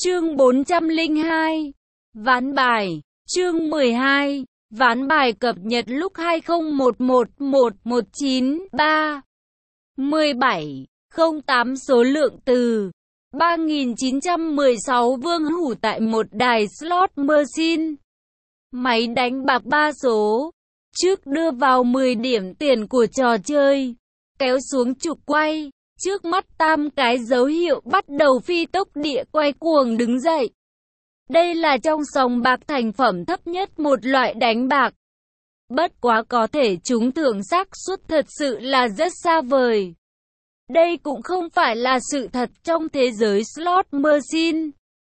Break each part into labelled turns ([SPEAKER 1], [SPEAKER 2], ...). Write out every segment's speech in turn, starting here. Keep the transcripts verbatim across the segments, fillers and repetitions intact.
[SPEAKER 1] Chương bốn trăm lẻ hai. Ván bài. Chương mười hai. Ván bài cập nhật lúc hai không một một một một chín ba mười bảy không tám số lượng từ ba nghìn chín trăm mười sáu Vương Hủ tại một đài slot machine. Máy đánh bạc ba số. Trước đưa vào mười điểm tiền của trò chơi. Kéo xuống trục quay. Trước mắt tam cái dấu hiệu bắt đầu phi tốc địa quay cuồng đứng dậy. Đây là trong sòng bạc thành phẩm thấp nhất một loại đánh bạc. Bất quá có thể trúng thưởng xác suất thật sự là rất xa vời. Đây cũng không phải là sự thật trong thế giới slot machine.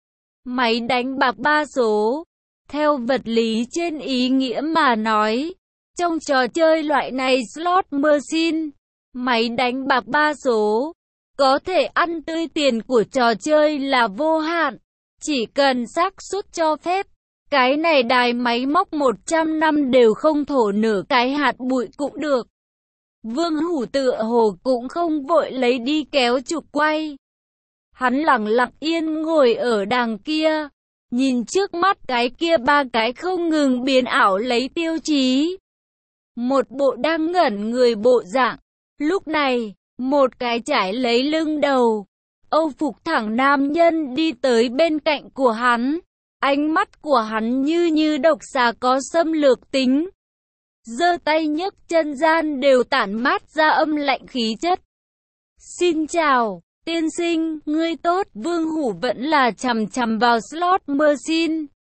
[SPEAKER 1] Máy đánh bạc ba số. Theo vật lý trên ý nghĩa mà nói, trong trò chơi loại này slot machine, máy đánh bạc ba số, có thể ăn tươi tiền của trò chơi là vô hạn. Chỉ cần xác suất cho phép, cái này đài máy móc một trăm năm đều không thổ nửa cái hạt bụi cũng được. Vương Hủ tựa hồ cũng không vội lấy đi kéo trục quay. Hắn lặng lặng yên ngồi ở đằng kia, nhìn trước mắt cái kia ba cái không ngừng biến ảo lấy tiêu chí. Một bộ đang ngẩn người bộ dạng. Lúc này, một cái trải lấy lưng đầu, Âu phục thẳng nam nhân đi tới bên cạnh của hắn. Ánh mắt của hắn như như độc xà có xâm lược tính. Giơ tay nhấc chân gian đều tản mát ra âm lạnh khí chất. Xin chào, tiên sinh, ngươi tốt. Vương Hủ vẫn là chằm chằm vào slot machine.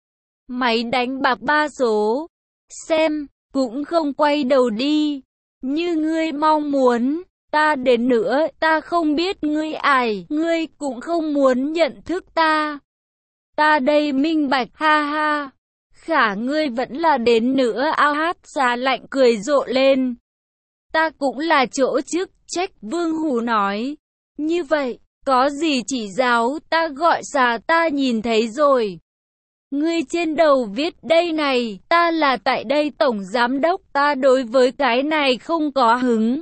[SPEAKER 1] Máy đánh bạc ba số. Xem, cũng không quay đầu đi. Như ngươi mong muốn. Ta đến nữa, ta không biết ngươi ai, ngươi cũng không muốn nhận thức ta. Ta đây minh bạch, ha ha. Khả ngươi vẫn là đến nữa. Ao hát xà lạnh cười rộ lên. Ta cũng là chỗ chức trách. Vương Hủ nói. Như vậy, có gì chỉ giáo, ta gọi xà ta nhìn thấy rồi. Ngươi trên đầu viết đây này, ta là tại đây tổng giám đốc, ta đối với cái này không có hứng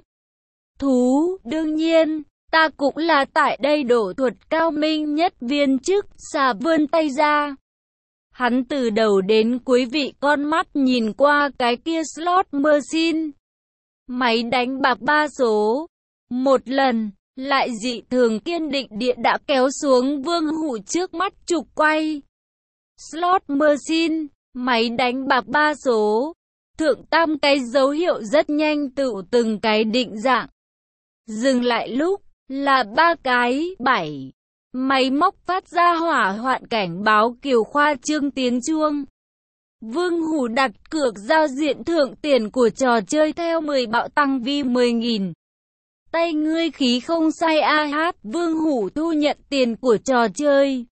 [SPEAKER 1] thú. Đương nhiên, ta cũng là tại đây đổ thuật cao minh nhất viên chức. Xà vươn tay ra. Hắn từ đầu đến cuối vị con mắt nhìn qua cái kia slot machine. Máy đánh bạc ba số. Một lần, lại dị thường kiên định địa đã kéo xuống Vương Hủ trước mắt trục quay. Slot machine, máy đánh bạc ba số. Thượng tam cái dấu hiệu rất nhanh tự từng cái định dạng. Dừng lại lúc, là ba cái, bảy. Máy móc phát ra hỏa hoạn cảnh báo kiều khoa trương tiếng chuông. Vương Hủ đặt cược giao diện thưởng tiền của trò chơi theo mười bạo tăng vi mười nghìn. Tay ngươi khí không sai a hát. Vương Hủ thu nhận tiền của trò chơi.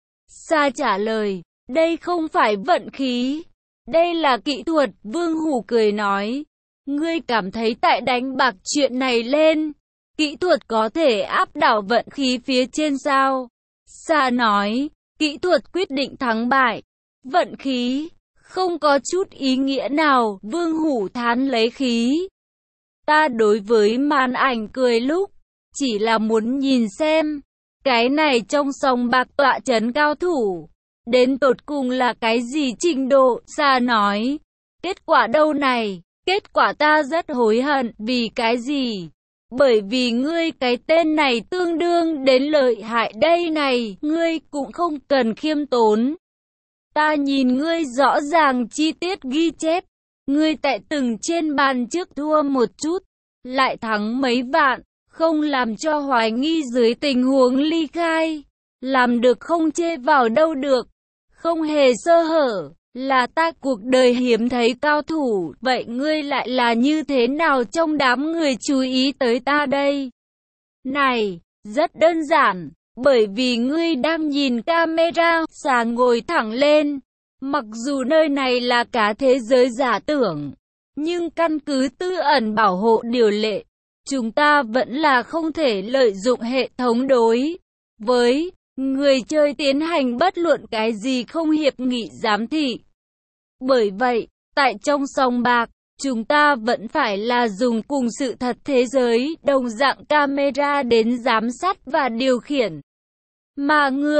[SPEAKER 1] Sa trả lời, đây không phải vận khí, đây là kỹ thuật. Vương Hủ cười nói, ngươi cảm thấy tại đánh bạc chuyện này lên, kỹ thuật có thể áp đảo vận khí phía trên sao? Sa nói, kỹ thuật quyết định thắng bại, vận khí không có chút ý nghĩa nào. Vương Hủ thán lấy khí. Ta đối với màn ảnh cười lúc, chỉ là muốn nhìn xem, cái này trong sòng bạc tọa trấn cao thủ, đến tột cùng là cái gì trình độ. Sa nói, kết quả đâu này, kết quả ta rất hối hận. Vì cái gì? Bởi vì ngươi cái tên này tương đương đến lợi hại đây này, ngươi cũng không cần khiêm tốn. Ta nhìn ngươi rõ ràng chi tiết ghi chép, ngươi tại từng trên bàn trước thua một chút, lại thắng mấy vạn, không làm cho hoài nghi dưới tình huống ly khai. Làm được không chê vào đâu được, không hề sơ hở, là ta cuộc đời hiếm thấy cao thủ. Vậy ngươi lại là như thế nào trong đám người chú ý tới ta đây? Này, rất đơn giản, bởi vì ngươi đang nhìn camera. Xà ngồi thẳng lên. Mặc dù nơi này là cả thế giới giả tưởng, nhưng căn cứ tư ẩn bảo hộ điều lệ, chúng ta vẫn là không thể lợi dụng hệ thống đối với người chơi tiến hành bất luận cái gì không hiệp nghị giám thị. Bởi vậy, tại trong sòng bạc, chúng ta vẫn phải là dùng cùng sự thật thế giới đồng dạng camera đến giám sát và điều khiển. Mà ngươi,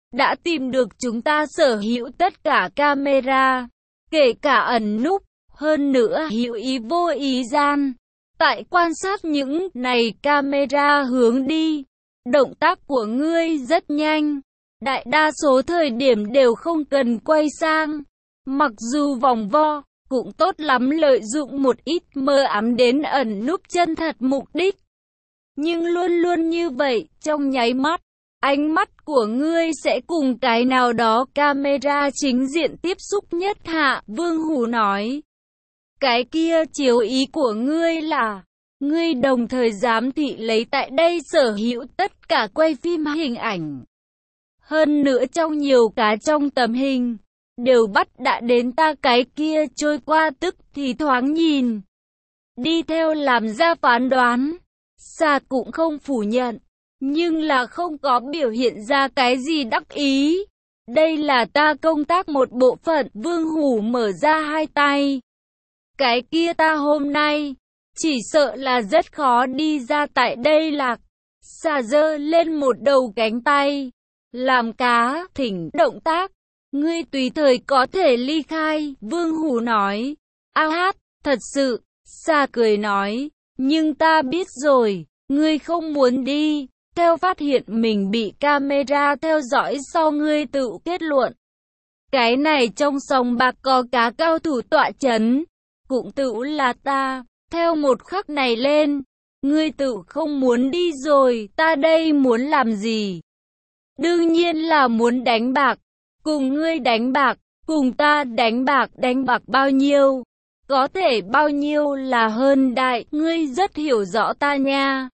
[SPEAKER 1] đã tìm được chúng ta sở hữu tất cả camera, kể cả ẩn núp, hơn nữa hữu ý vô ý gian. Tại quan sát những này camera hướng đi, động tác của ngươi rất nhanh. Đại đa số thời điểm đều không cần quay sang. Mặc dù vòng vo, cũng tốt lắm lợi dụng một ít mờ ám đến ẩn núp chân thật mục đích. Nhưng luôn luôn như vậy, trong nháy mắt, ánh mắt của ngươi sẽ cùng cái nào đó camera chính diện tiếp xúc nhất hạ. Vương Hủ nói, cái kia chiếu ý của ngươi là, ngươi đồng thời giám thị lấy tại đây sở hữu tất cả quay phim hình ảnh. Hơn nữa trong nhiều cá trong tấm hình, đều bắt đã đến ta cái kia trôi qua tức thì thoáng nhìn. Đi theo làm ra phán đoán, Sa cũng không phủ nhận, nhưng là không có biểu hiện ra cái gì đắc ý. Đây là ta công tác một bộ phận. Vương Hủ mở ra hai tay. Cái kia ta hôm nay, chỉ sợ là rất khó đi ra tại đây lạc. Sa giơ lên một đầu cánh tay, làm cá thỉnh động tác. Ngươi tùy thời có thể ly khai. Vương Hủ nói, a hát, thật sự. Sa cười nói, nhưng ta biết rồi, ngươi không muốn đi. Theo phát hiện mình bị camera theo dõi sau ngươi tự kết luận. Cái này trong sòng bạc có cá cao thủ tọa chấn, cũng tự là ta. Theo một khắc này lên, ngươi tự không muốn đi rồi, ta đây muốn làm gì? Đương nhiên là muốn đánh bạc, cùng ngươi đánh bạc, cùng ta đánh bạc. Đánh bạc bao nhiêu? Có thể bao nhiêu là hơn đại, ngươi rất hiểu rõ ta nha.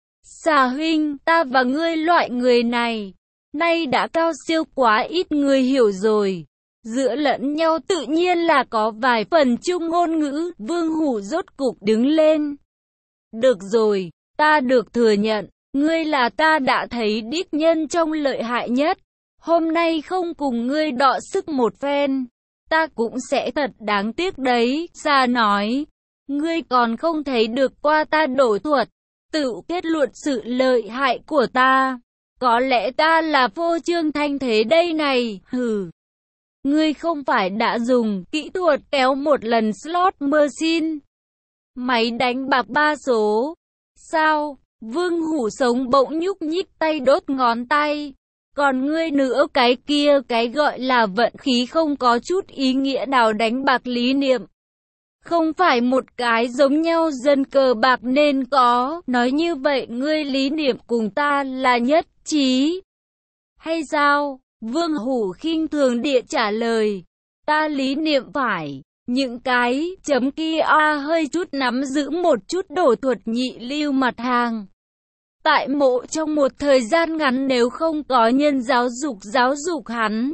[SPEAKER 1] Sa huynh, ta và ngươi loại người này, nay đã cao siêu quá ít người hiểu rồi. Giữa lẫn nhau tự nhiên là có vài phần chung ngôn ngữ. Vương Hủ rốt cục đứng lên. Được rồi, ta được thừa nhận, ngươi là ta đã thấy đích nhân trong lợi hại nhất. Hôm nay không cùng ngươi đọ sức một phen, ta cũng sẽ thật đáng tiếc đấy. Sa nói, ngươi còn không thấy được qua ta đổ thuật, tự kết luận sự lợi hại của ta. Có lẽ ta là phô trương thanh thế đây này, hừ. Ngươi không phải đã dùng kỹ thuật kéo một lần slot machine, máy đánh bạc ba số, sao? Vương Hủ sống bỗng nhúc nhích tay đốt ngón tay. Còn ngươi nữa, cái kia cái gọi là vận khí không có chút ý nghĩa nào đánh bạc lý niệm. Không phải một cái giống nhau dân cờ bạc nên có. Nói như vậy ngươi lý niệm cùng ta là nhất trí, hay sao? Vương Hủ khinh thường địa trả lời. Ta lý niệm phải. Những cái chấm kia a hơi chút nắm giữ một chút đổ thuật nhị lưu mặt hàng. Tại mộ trong một thời gian ngắn nếu không có nhân giáo dục giáo dục hắn,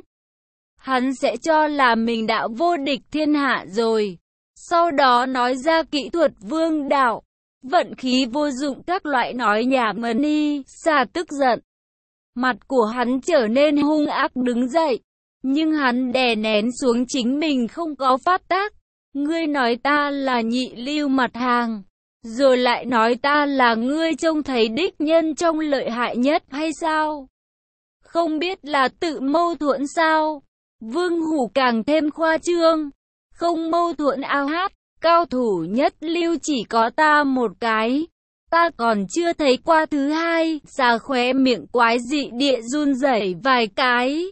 [SPEAKER 1] hắn sẽ cho là mình đã vô địch thiên hạ rồi. Sau đó nói ra kỹ thuật vương đạo, vận khí vô dụng các loại nói nhảm mờ ni. Sa tức giận, mặt của hắn trở nên hung ác đứng dậy, nhưng hắn đè nén xuống chính mình không có phát tác. Ngươi nói ta là nhị lưu mặt hàng, rồi lại nói ta là ngươi trông thấy đích nhân trong lợi hại nhất hay sao? Không biết là tự mâu thuẫn sao? Vương Hủ càng thêm khoa trương. Không mâu thuẫn ao hát, cao thủ nhất lưu chỉ có ta một cái. Ta còn chưa thấy qua thứ hai. Sa khóe miệng quái dị địa run rẩy vài cái,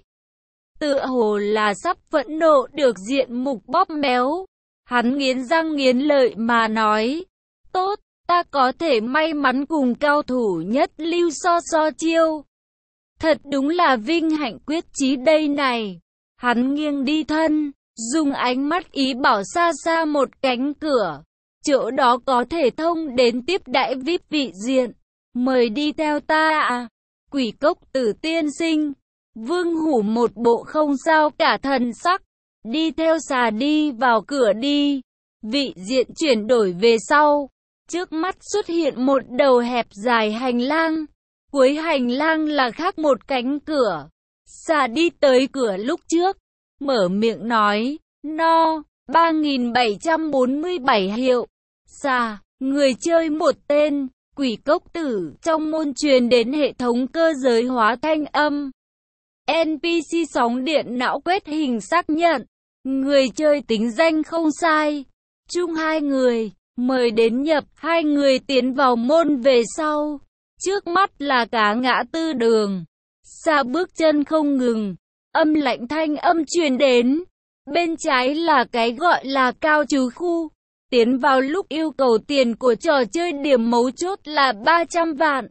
[SPEAKER 1] tựa hồ là sắp phẫn nộ được diện mục bóp méo. Hắn nghiến răng nghiến lợi mà nói, tốt, ta có thể may mắn cùng cao thủ nhất lưu so so chiêu. Thật đúng là vinh hạnh quyết chí đây này. Hắn nghiêng đi thân, dùng ánh mắt ý bảo xa xa một cánh cửa. Chỗ đó có thể thông đến tiếp đãi vi ai pi vị diện. Mời đi theo ta à. Quỷ Cốc Tử tiên sinh. Vương Hủ một bộ không sao cả thần sắc. Đi theo Sa đi vào cửa đi. Vị diện chuyển đổi về sau. Trước mắt xuất hiện một đầu hẹp dài hành lang. Cuối hành lang là khác một cánh cửa. Sa đi tới cửa lúc trước, mở miệng nói, no, ba nghìn bảy trăm bốn mươi bảy hiệu. Sa, người chơi một tên, Quỷ Cốc Tử, trong môn truyền đến hệ thống cơ giới hóa thanh âm. en pê xê sóng điện não quét hình xác nhận. Người chơi tính danh không sai. Chung hai người. Mời đến nhập. Hai người tiến vào môn về sau. Trước mắt là cả ngã tư đường. Xa bước chân không ngừng. Âm lạnh thanh âm truyền đến. Bên trái là cái gọi là cao trừ khu. Tiến vào lúc yêu cầu tiền của trò chơi điểm mấu chốt là ba trăm vạn.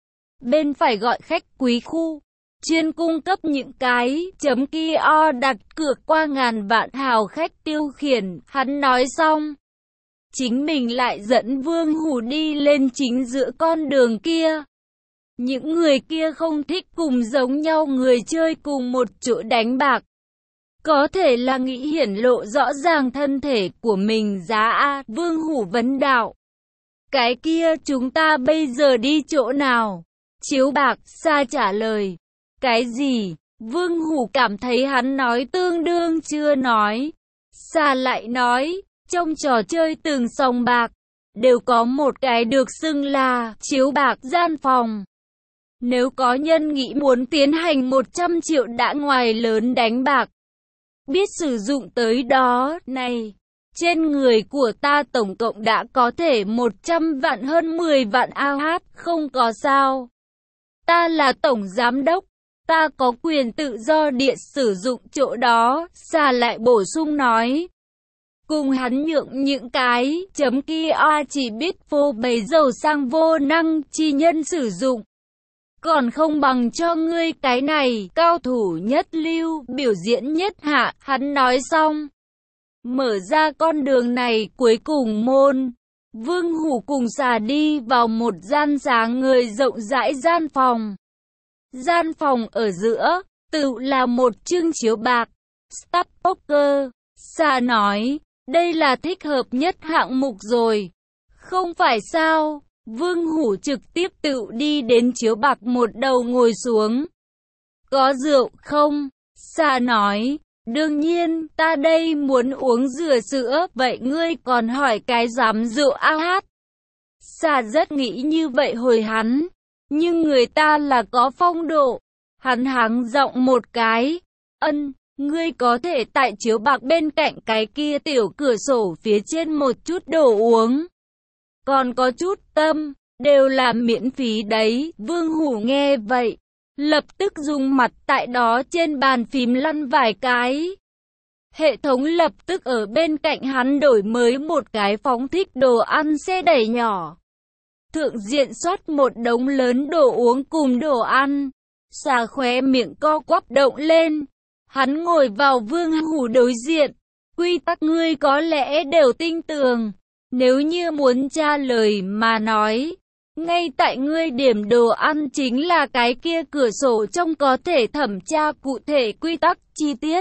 [SPEAKER 1] Bên phải gọi khách quý khu. Chuyên cung cấp những cái chấm kia đặt cược qua ngàn vạn hào khách tiêu khiển. Hắn nói xong. Chính mình lại dẫn Vương Hủ đi lên chính giữa con đường kia. Những người kia không thích cùng giống nhau người chơi cùng một chỗ đánh bạc. Có thể là nghĩ hiển lộ rõ ràng thân thể của mình giá A. Vương Hủ vấn đạo. Cái kia chúng ta bây giờ đi chỗ nào? Chiếu bạc. Sa trả lời. Cái gì? Vương Hủ cảm thấy hắn nói tương đương chưa nói. Sa lại nói. Trong trò chơi từng sòng bạc, đều có một cái được xưng là chiếu bạc gian phòng. Nếu có nhân nghĩ muốn tiến hành một trăm triệu đã ngoài lớn đánh bạc, biết sử dụng tới đó, này, trên người của ta tổng cộng đã có thể một trăm vạn hơn mười vạn a hát, không có sao. Ta là tổng giám đốc, ta có quyền tự do địa sử dụng chỗ đó, Sa lại bổ sung nói. Cùng hắn nhượng những cái chấm kia chỉ biết phô bày giàu sang vô năng chi nhân sử dụng. Còn không bằng cho ngươi cái này, cao thủ nhất lưu, biểu diễn nhất hạ, hắn nói xong. Mở ra con đường này cuối cùng môn. Vương Hủ cùng Xà đi vào một gian dáng người rộng rãi gian phòng. Gian phòng ở giữa, tự là một chương chiếu bạc. Stop poker, Xà nói. Đây là thích hợp nhất hạng mục rồi. Không phải sao? Vương Hủ trực tiếp tự đi đến chiếu bạc một đầu ngồi xuống. Có rượu không? Sa nói. Đương nhiên, ta đây muốn uống dừa sữa, vậy ngươi còn hỏi cái dám rượu a hát. Sa rất nghĩ như vậy hồi hắn. Nhưng người ta là có phong độ. Hắn hắng giọng một cái. Ân. Ngươi có thể tại chiếu bạc bên cạnh cái kia tiểu cửa sổ phía trên một chút đồ uống. Còn có chút tâm, đều là miễn phí đấy. Vương Hủ nghe vậy, lập tức dùng mặt tại đó trên bàn phím lăn vài cái. Hệ thống lập tức ở bên cạnh hắn đổi mới một cái phóng thích đồ ăn xe đẩy nhỏ. Thượng diện soát một đống lớn đồ uống cùng đồ ăn. Xà khóe miệng co quắp động lên. Hắn ngồi vào Vương Hủ đối diện. Quy tắc ngươi có lẽ đều tinh tường. Nếu như muốn tra lời mà nói, ngay tại ngươi điểm đồ ăn chính là cái kia cửa sổ trong có thể thẩm tra cụ thể quy tắc chi tiết.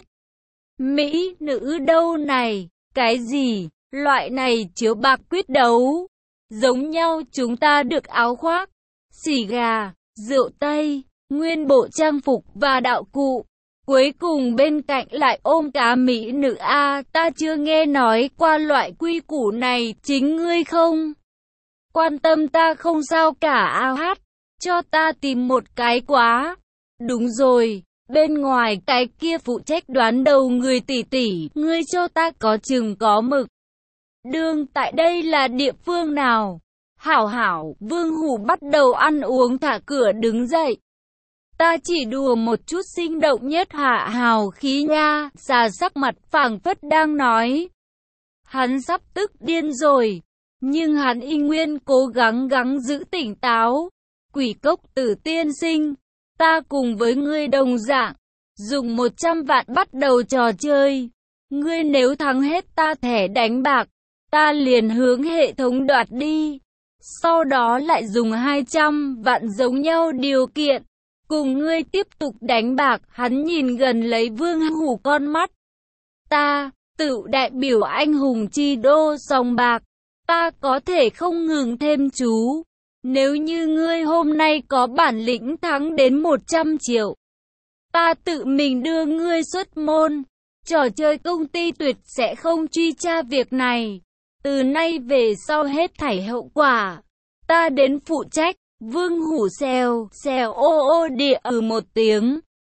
[SPEAKER 1] Mỹ nữ đâu này? Cái gì? Loại này chiếu bạc quyết đấu. Giống nhau chúng ta được áo khoác, xì gà, rượu Tây, nguyên bộ trang phục và đạo cụ. Cuối cùng bên cạnh lại ôm cá mỹ nữ a, ta chưa nghe nói qua loại quy củ này, chính ngươi không? Quan tâm ta không sao cả a hát, cho ta tìm một cái quá. Đúng rồi, bên ngoài cái kia phụ trách đoán đầu người tỷ tỷ, ngươi cho ta có chừng có mực. Đương tại đây là địa phương nào? Hảo hảo, Vương Hủ bắt đầu ăn uống thả cửa đứng dậy. Ta chỉ đùa một chút sinh động nhất hạ hào khí nha, Xà sắc mặt phảng phất đang nói. Hắn sắp tức điên rồi, nhưng hắn y nguyên cố gắng gắng giữ tỉnh táo. Quỷ cốc tử tiên sinh, ta cùng với ngươi đồng dạng, dùng một trăm vạn bắt đầu trò chơi. Ngươi nếu thắng hết ta thẻ đánh bạc, ta liền hướng hệ thống đoạt đi. Sau đó lại dùng hai trăm vạn giống nhau điều kiện. Cùng ngươi tiếp tục đánh bạc, hắn nhìn gần lấy Vương Hủ con mắt. Ta, tự đại biểu anh hùng chi đô sòng bạc, ta có thể không ngừng thêm chú. Nếu như ngươi hôm nay có bản lĩnh thắng đến một trăm triệu, ta tự mình đưa ngươi xuất môn. Trò chơi công ty tuyệt sẽ không truy tra việc này. Từ nay về sau hết thảy hậu quả, ta đến phụ trách. Vương Hủ xèo, xèo ô ô địa ừ một tiếng.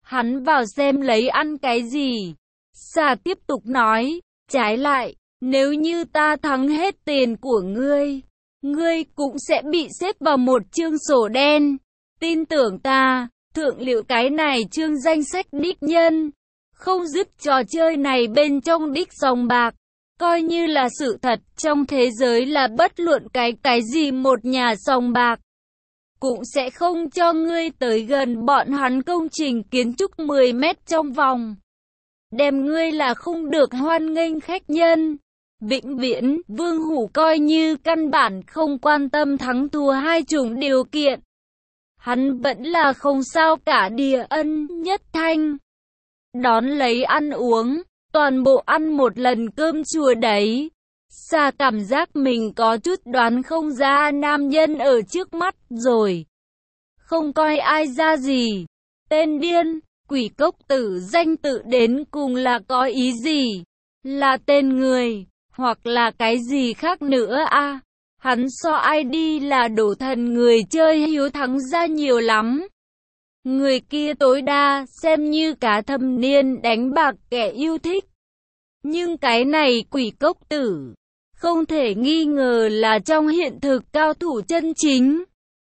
[SPEAKER 1] hắn vào xem lấy ăn cái gì. Xà tiếp tục nói, trái lại, nếu như ta thắng hết tiền của ngươi, ngươi cũng sẽ bị xếp vào một chương sổ đen. Tin tưởng ta, thượng liệu cái này chương danh sách đích nhân, không dứt trò chơi này bên trong đích sòng bạc. Coi như là sự thật, trong thế giới là bất luận cái cái gì một nhà sòng bạc cũng sẽ không cho ngươi tới gần bọn hắn công trình kiến trúc mười mét trong vòng. Đem ngươi là không được hoan nghênh khách nhân. Vĩnh viễn, Vương Hủ coi như căn bản không quan tâm thắng thua hai chủng điều kiện. Hắn vẫn là không sao cả Địa Ân Nhất Thanh. Đón lấy ăn uống, toàn bộ ăn một lần cơm chùa đấy. Xà cảm giác mình có chút đoán không ra nam nhân ở trước mắt rồi. Không coi ai ra gì. Tên điên, quỷ cốc tử danh tự đến cùng là có ý gì? Là tên người, hoặc là cái gì khác nữa à? Hắn so i đê là đổ thần người chơi hiếu thắng ra nhiều lắm. Người kia tối đa xem như cá thâm niên đánh bạc kẻ yêu thích. Nhưng cái này quỷ cốc tử, không thể nghi ngờ là trong hiện thực cao thủ chân chính.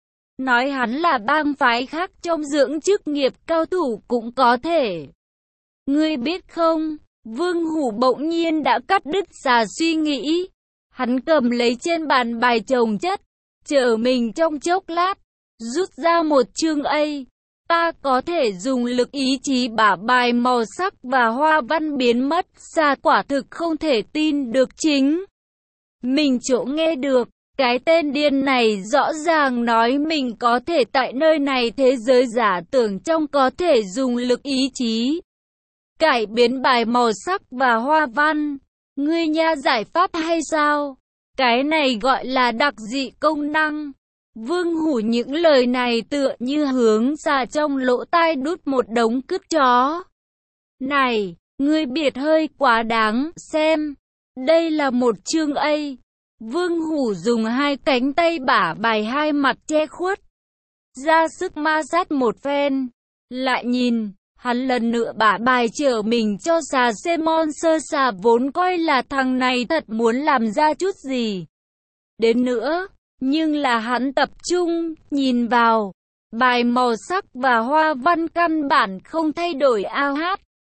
[SPEAKER 1] Nói hắn là bang phái khác trong dưỡng chức nghiệp cao thủ cũng có thể. Ngươi biết không, Vương Hủ bỗng nhiên đã cắt đứt Xà suy nghĩ. Hắn cầm lấy trên bàn bài chồng chất, chờ mình trong chốc lát, rút ra một chương A. Ta có thể dùng lực ý chí bả bài màu sắc và hoa văn biến mất. Xà quả thực không thể tin được chính mình chỗ nghe được. Cái tên điên này rõ ràng nói mình có thể tại nơi này thế giới giả tưởng trong có thể dùng lực ý chí cải biến bài màu sắc và hoa văn. Ngươi nha giải pháp hay sao? Cái này gọi là đặc dị công năng. Vương Hủ những lời này tựa như hướng Xà trong lỗ tai đút một đống cứt chó. Này, ngươi biệt hơi quá đáng, xem. Đây là một chương A. Vương Hủ dùng hai cánh tay bả bài hai mặt che khuất, ra sức ma sát một phen. Lại nhìn, hắn lần nữa bả bài trở mình cho Xà xem. Monster Xà vốn coi là thằng này thật muốn làm ra chút gì đến nữa, nhưng là hắn tập trung nhìn vào bài màu sắc và hoa văn căn bản không thay đổi. A hát.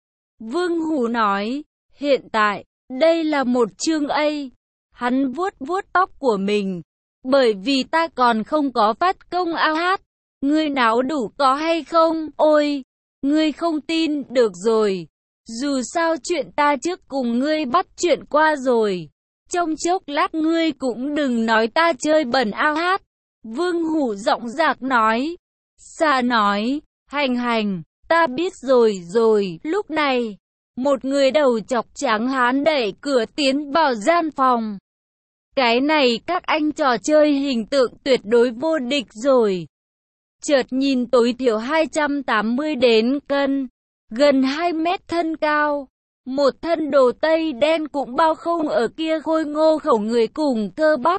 [SPEAKER 1] Vương Hủ nói, hiện tại, đây là một chương A. Hắn vuốt vuốt tóc của mình, bởi vì ta còn không có phát công. A hát. Ngươi não đủ có hay không? Ôi, ngươi không tin được rồi. Dù sao chuyện ta trước cùng ngươi bắt chuyện qua rồi. Trong chốc lát ngươi cũng đừng nói ta chơi bẩn. A hát. Vương Hủ giọng dạc nói. Xà nói, hành hành, ta biết rồi rồi. Lúc này, một người đầu chọc trắng hán đẩy cửa tiến vào gian phòng. Cái này các anh trò chơi hình tượng tuyệt đối vô địch rồi. Chợt nhìn tối thiểu hai trăm tám mươi đến cân, gần hai mét thân cao. Một thân đồ tây đen cũng bao không ở kia khôi ngô khẩu người cùng cơ bắp.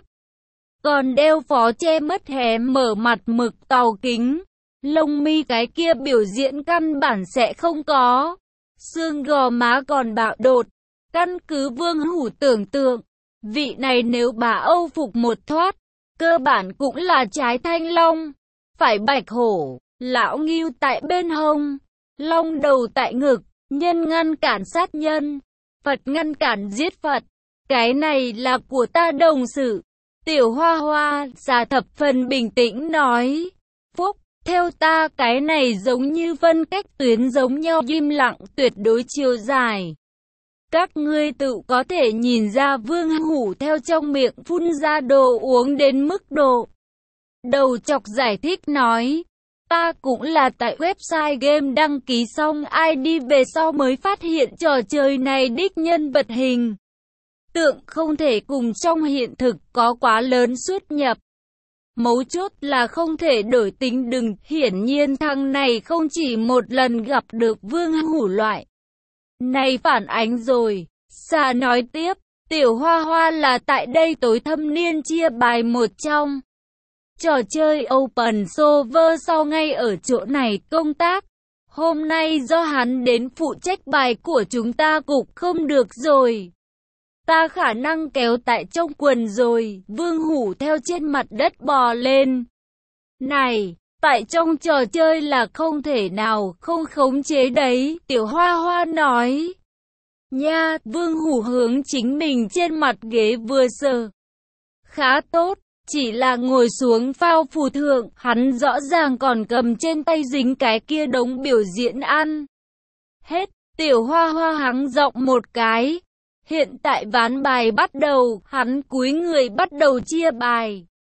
[SPEAKER 1] Còn đeo phó che mất hé mở mặt mực tàu kính. Lông mi cái kia biểu diễn căn bản sẽ không có. Xương gò má còn bạo đột. Căn cứ Vương Hủ tưởng tượng, vị này nếu bà Âu phục một thoát, cơ bản cũng là trái thanh long. Phải bạch hổ, lão ngưu tại bên hông, long đầu tại ngực, nhân ngăn cản sát nhân, Phật ngăn cản giết Phật. Cái này là của ta đồng sự. Tiểu Hoa Hoa, Xà thập phần bình tĩnh nói. Phúc, theo ta cái này giống như phân cách tuyến giống nhau, im lặng tuyệt đối chiều dài. Các ngươi tự có thể nhìn ra Vương Hủ theo trong miệng phun ra đồ uống đến mức độ. Đầu chọc giải thích nói, ta cũng là tại website game đăng ký xong i đê về sau mới phát hiện trò chơi này đích nhân vật hình tượng không thể cùng trong hiện thực có quá lớn xuất nhập. Mấu chốt là không thể đổi tính đừng, hiển nhiên thằng này không chỉ một lần gặp được Vương Hủ loại này phản ánh rồi. Xà nói tiếp, Tiểu Hoa Hoa là tại đây tối thâm niên chia bài một trong trò chơi Open Server sau ngay ở chỗ này công tác. Hôm nay do hắn đến phụ trách bài của chúng ta cục không được rồi. Ta khả năng kéo tại trong quần rồi. Vương Hủ theo trên mặt đất bò lên. Này, tại trong trò chơi là không thể nào không khống chế đấy. Tiểu Hoa Hoa nói. Nha, Vương Hủ hướng chính mình trên mặt ghế vừa sờ. Khá tốt, chỉ là ngồi xuống phao phù thượng, hắn rõ ràng còn cầm trên tay dính cái kia đống biểu diễn ăn. Hết, Tiểu Hoa Hoa hắng giọng một cái. Hiện tại ván bài bắt đầu, hắn cúi người bắt đầu chia bài.